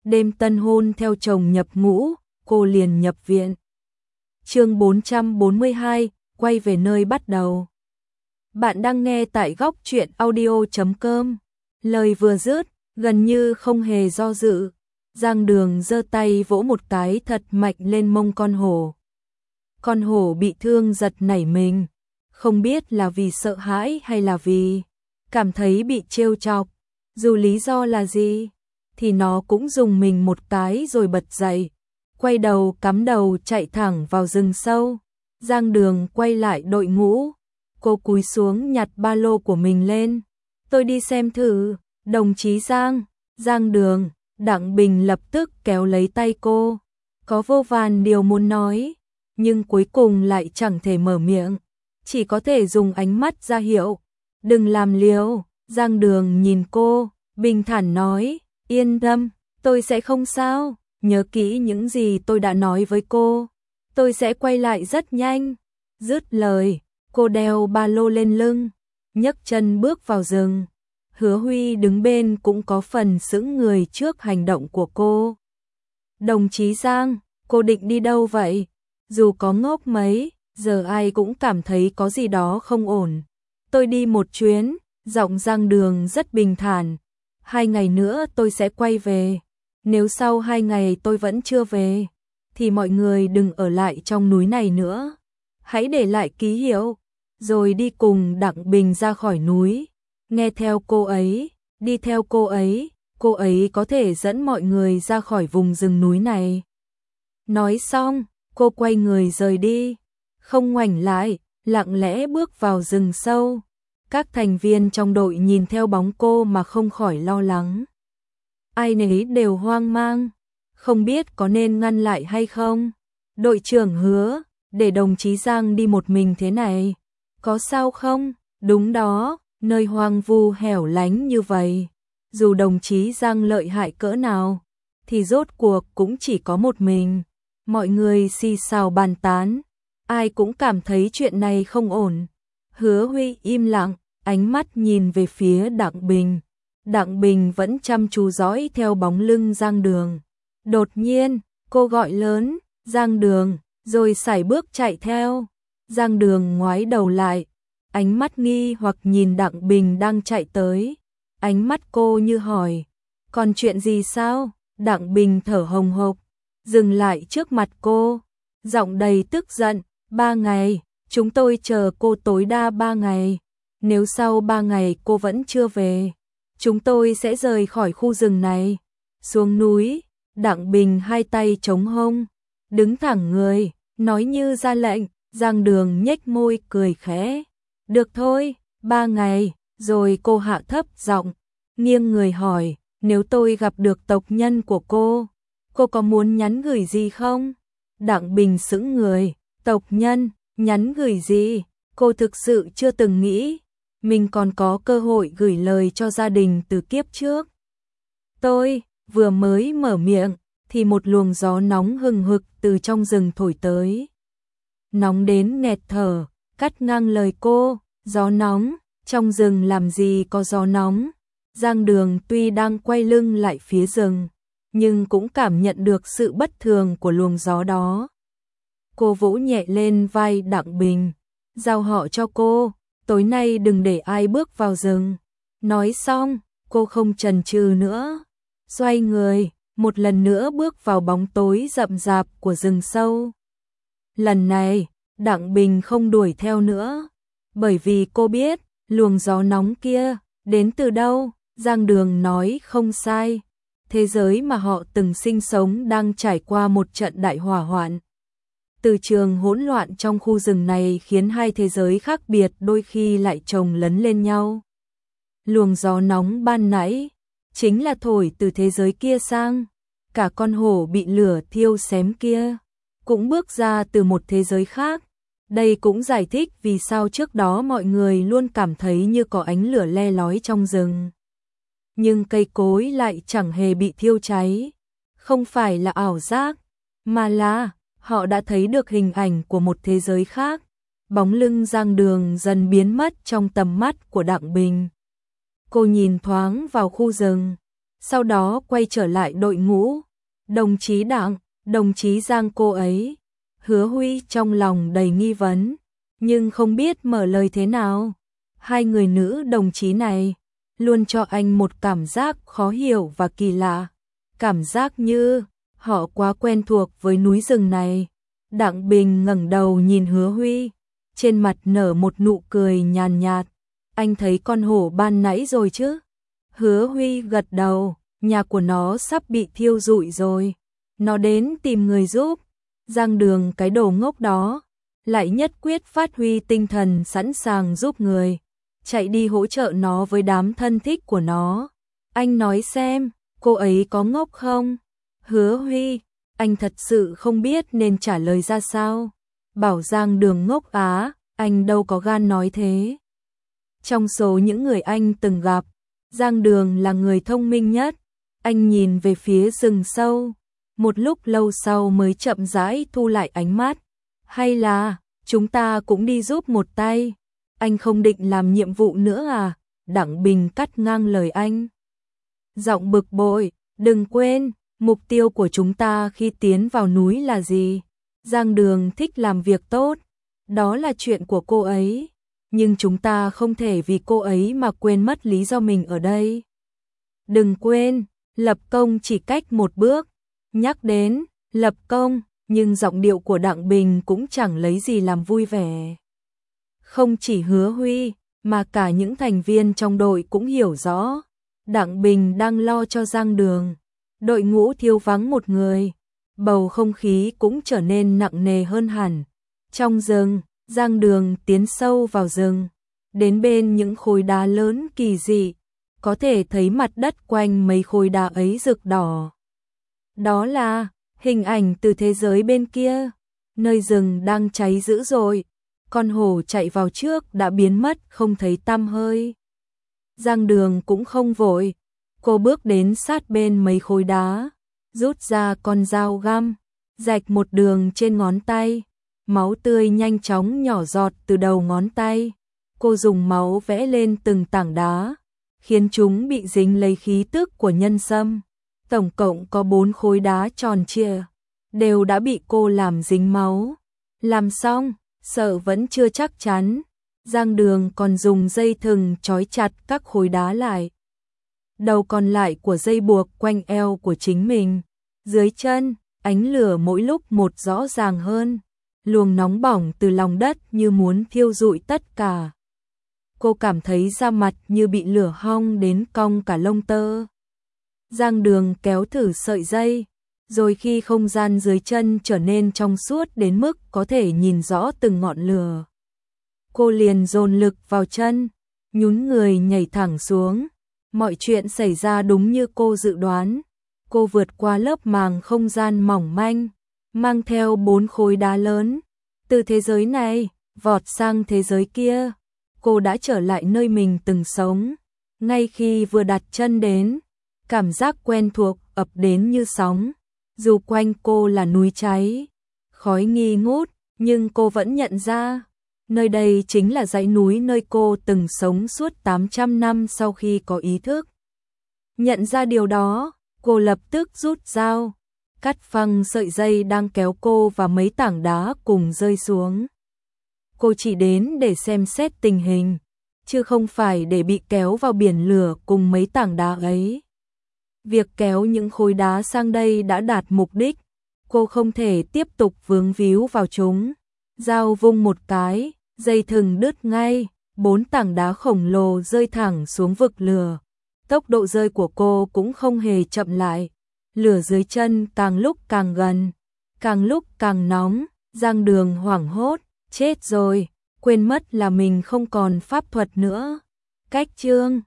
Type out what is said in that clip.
đêm tân hôn theo chồng nhập ngũ, cô liền nhập viện. Chương 442, quay về nơi bắt đầu. Bạn đang nghe tại góc truyện audio.com. Lời vừa dứt, gần như không hề do dự, Giang Đường giơ tay vỗ một cái thật mạnh lên mông con hổ. Con hổ bị thương giật nảy mình, không biết là vì sợ hãi hay là vì cảm thấy bị trêu chọc, dù lý do là gì, thì nó cũng dùng mình một cái rồi bật dậy, quay đầu cắm đầu chạy thẳng vào rừng sâu. Giang Đường quay lại đội ngũ, cô cúi xuống nhặt ba lô của mình lên. Tôi đi xem thử, đồng chí Giang. Giang Đường, Đặng Bình lập tức kéo lấy tay cô, có vô vàn điều muốn nói, nhưng cuối cùng lại chẳng thể mở miệng, chỉ có thể dùng ánh mắt ra hiệu, đừng làm liều. Giang Đường nhìn cô, bình thản nói, yên tâm, tôi sẽ không sao, nhớ kỹ những gì tôi đã nói với cô, tôi sẽ quay lại rất nhanh. Dứt lời, cô đeo ba lô lên lưng, nhấc chân bước vào rừng. Hứa Huy đứng bên cũng có phần sững người trước hành động của cô. Đồng chí Giang, cô định đi đâu vậy? Dù có ngốc mấy, giờ ai cũng cảm thấy có gì đó không ổn. Tôi đi một chuyến, giọng Giang Đường rất bình thản. 2 ngày nữa tôi sẽ quay về. Nếu sau 2 ngày tôi vẫn chưa về, thì mọi người đừng ở lại trong núi này nữa. Hãy để lại ký hiệu, rồi đi cùng Đặng Bình ra khỏi núi. Nghe theo cô ấy, đi theo cô ấy có thể dẫn mọi người ra khỏi vùng rừng núi này. Nói xong, cô quay người rời đi, không ngoảnh lại, lặng lẽ bước vào rừng sâu. Các thành viên trong đội nhìn theo bóng cô mà không khỏi lo lắng. Ai nấy đều hoang mang, không biết có nên ngăn lại hay không. Đội trưởng Hứa, để đồng chí Giang đi một mình thế này, có sao không? Đúng đó, nơi hoang vu hẻo lánh như vậy, dù đồng chí Giang lợi hại cỡ nào, thì rốt cuộc cũng chỉ có một mình. Mọi người xì xào bàn tán, ai cũng cảm thấy chuyện này không ổn. Hứa Huy im lặng, ánh mắt nhìn về phía Đặng Bình. Đặng Bình vẫn chăm chú dõi theo bóng lưng Giang Đường. Đột nhiên, cô gọi lớn, Giang Đường, rồi sải bước chạy theo. Giang Đường ngoái đầu lại, ánh mắt nghi hoặc nhìn Đặng Bình đang chạy tới. Ánh mắt cô như hỏi, còn chuyện gì sao? Đặng Bình thở hồng hộc, dừng lại trước mặt cô, giọng đầy tức giận, 3 ngày, chúng tôi chờ cô tối đa 3 ngày. Nếu sau 3 ngày cô vẫn chưa về, chúng tôi sẽ rời khỏi khu rừng này. Xuống núi, Đặng Bình hai tay chống hông, đứng thẳng người, nói như ra lệnh. Giang Đường nhếch môi cười khẽ. Được thôi, 3 ngày, rồi cô hạ thấp giọng, nghiêng người hỏi, nếu tôi gặp được tộc nhân của cô có muốn nhắn gửi gì không? Đặng Bình sững người, tộc nhân, nhắn gửi gì? Cô thực sự chưa từng nghĩ mình còn có cơ hội gửi lời cho gia đình từ kiếp trước. Tôi vừa mới mở miệng, thì một luồng gió nóng hừng hực từ trong rừng thổi tới. Nóng đến nghẹt thở, cắt ngang lời cô, gió nóng, trong rừng làm gì có gió nóng. Giang Đường tuy đang quay lưng lại phía rừng, nhưng cũng cảm nhận được sự bất thường của luồng gió đó. Cô vỗ nhẹ lên vai Đặng Bình, giao họ cho cô, tối nay đừng để ai bước vào rừng. Nói xong, cô không chần chừ nữa, xoay người, một lần nữa bước vào bóng tối rậm rạp của rừng sâu. Lần này, Đặng Bình không đuổi theo nữa, bởi vì cô biết, luồng gió nóng kia, đến từ đâu. Giang Đường nói không sai, thế giới mà họ từng sinh sống đang trải qua một trận đại hỏa hoạn. Từ trường hỗn loạn trong khu rừng này khiến hai thế giới khác biệt đôi khi lại chồng lấn lên nhau. Luồng gió nóng ban nãy, chính là thổi từ thế giới kia sang, cả con hổ bị lửa thiêu xém kia, cũng bước ra từ một thế giới khác. Đây cũng giải thích vì sao trước đó mọi người luôn cảm thấy như có ánh lửa le lói trong rừng. Nhưng cây cối lại chẳng hề bị thiêu cháy. Không phải là ảo giác, mà là họ đã thấy được hình ảnh của một thế giới khác. Bóng lưng Giang Đường dần biến mất trong tầm mắt của Đặng Bình. Cô nhìn thoáng vào khu rừng, sau đó quay trở lại đội ngũ. Đồng chí Đặng, đồng chí Giang cô ấy. Hứa Huy trong lòng đầy nghi vấn, nhưng không biết mở lời thế nào. Hai người nữ đồng chí này luôn cho anh một cảm giác khó hiểu và kỳ lạ. Cảm giác như họ quá quen thuộc với núi rừng này. Đặng Bình ngẩng đầu nhìn Hứa Huy, trên mặt nở một nụ cười nhàn nhạt. Anh thấy con hổ ban nãy rồi chứ? Hứa Huy gật đầu, nhà của nó sắp bị thiêu rụi rồi. Nó đến tìm người giúp. Giang Đường cái đồ ngốc đó lại nhất quyết phát huy tinh thần sẵn sàng giúp người, chạy đi hỗ trợ nó với đám thân thích của nó. Anh nói xem, cô ấy có ngốc không? Hứa Huy, anh thật sự không biết nên trả lời ra sao. Bảo Giang Đường ngốc á, anh đâu có gan nói thế. Trong số những người anh từng gặp, Giang Đường là người thông minh nhất. Anh nhìn về phía rừng sâu, một lúc lâu sau mới chậm rãi thu lại ánh mắt. Hay là, chúng ta cũng đi giúp một tay. Anh không định làm nhiệm vụ nữa à? Đặng Bình cắt ngang lời anh. Giọng bực bội, đừng quên, mục tiêu của chúng ta khi tiến vào núi là gì? Giang Đường thích làm việc tốt, đó là chuyện của cô ấy. Nhưng chúng ta không thể vì cô ấy mà quên mất lý do mình ở đây. Đừng quên, lập công chỉ cách một bước. Nhắc đến lập công, nhưng giọng điệu của Đặng Bình cũng chẳng lấy gì làm vui vẻ. Không chỉ Hứa Huy, mà cả những thành viên trong đội cũng hiểu rõ. Đặng Bình đang lo cho Giang Đường. Đội ngũ thiếu vắng một người. Bầu không khí cũng trở nên nặng nề hơn hẳn. Trong rừng, Giang Đường tiến sâu vào rừng. Đến bên những khối đá lớn kỳ dị. Có thể thấy mặt đất quanh mấy khối đá ấy rực đỏ. Đó là hình ảnh từ thế giới bên kia. Nơi rừng đang cháy dữ dội. Con hổ chạy vào trước đã biến mất không thấy tăm hơi. Giang Đường cũng không vội. Cô bước đến sát bên mấy khối đá, rút ra con dao găm, rạch một đường trên ngón tay. Máu tươi nhanh chóng nhỏ giọt từ đầu ngón tay. Cô dùng máu vẽ lên từng tảng đá, khiến chúng bị dính lấy khí tức của nhân sâm. Tổng cộng có 4 khối đá tròn trịa, đều đã bị cô làm dính máu. Làm xong, sợ vẫn chưa chắc chắn, Giang Đường còn dùng dây thừng trói chặt các khối đá lại. Đầu còn lại của dây buộc quanh eo của chính mình. Dưới chân, ánh lửa mỗi lúc một rõ ràng hơn. Luồng nóng bỏng từ lòng đất như muốn thiêu rụi tất cả. Cô cảm thấy da mặt như bị lửa hong đến cong cả lông tơ. Giang Đường kéo thử sợi dây, rồi khi không gian dưới chân trở nên trong suốt đến mức có thể nhìn rõ từng ngọn lửa, cô liền dồn lực vào chân, nhún người nhảy thẳng xuống. Mọi chuyện xảy ra đúng như cô dự đoán. Cô vượt qua lớp màng không gian mỏng manh, mang theo 4 khối đá lớn. Từ thế giới này, vọt sang thế giới kia. Cô đã trở lại nơi mình từng sống. Ngay khi vừa đặt chân đến, cảm giác quen thuộc ập đến như sóng. Dù quanh cô là núi cháy, khói nghi ngút, nhưng cô vẫn nhận ra, nơi đây chính là dãy núi nơi cô từng sống suốt 800 năm sau khi có ý thức. Nhận ra điều đó, cô lập tức rút dao, cắt phăng sợi dây đang kéo cô và mấy tảng đá cùng rơi xuống. Cô chỉ đến để xem xét tình hình, chứ không phải để bị kéo vào biển lửa cùng mấy tảng đá ấy. Việc kéo những khối đá sang đây đã đạt mục đích, cô không thể tiếp tục vướng víu vào chúng. Dao vung một cái, dây thừng đứt ngay, 4 tảng đá khổng lồ rơi thẳng xuống vực lửa. Tốc độ rơi của cô cũng không hề chậm lại. Lửa dưới chân càng lúc càng gần, càng lúc càng nóng. Giang Đường hoảng hốt, chết rồi, quên mất là mình không còn pháp thuật nữa. Cách chương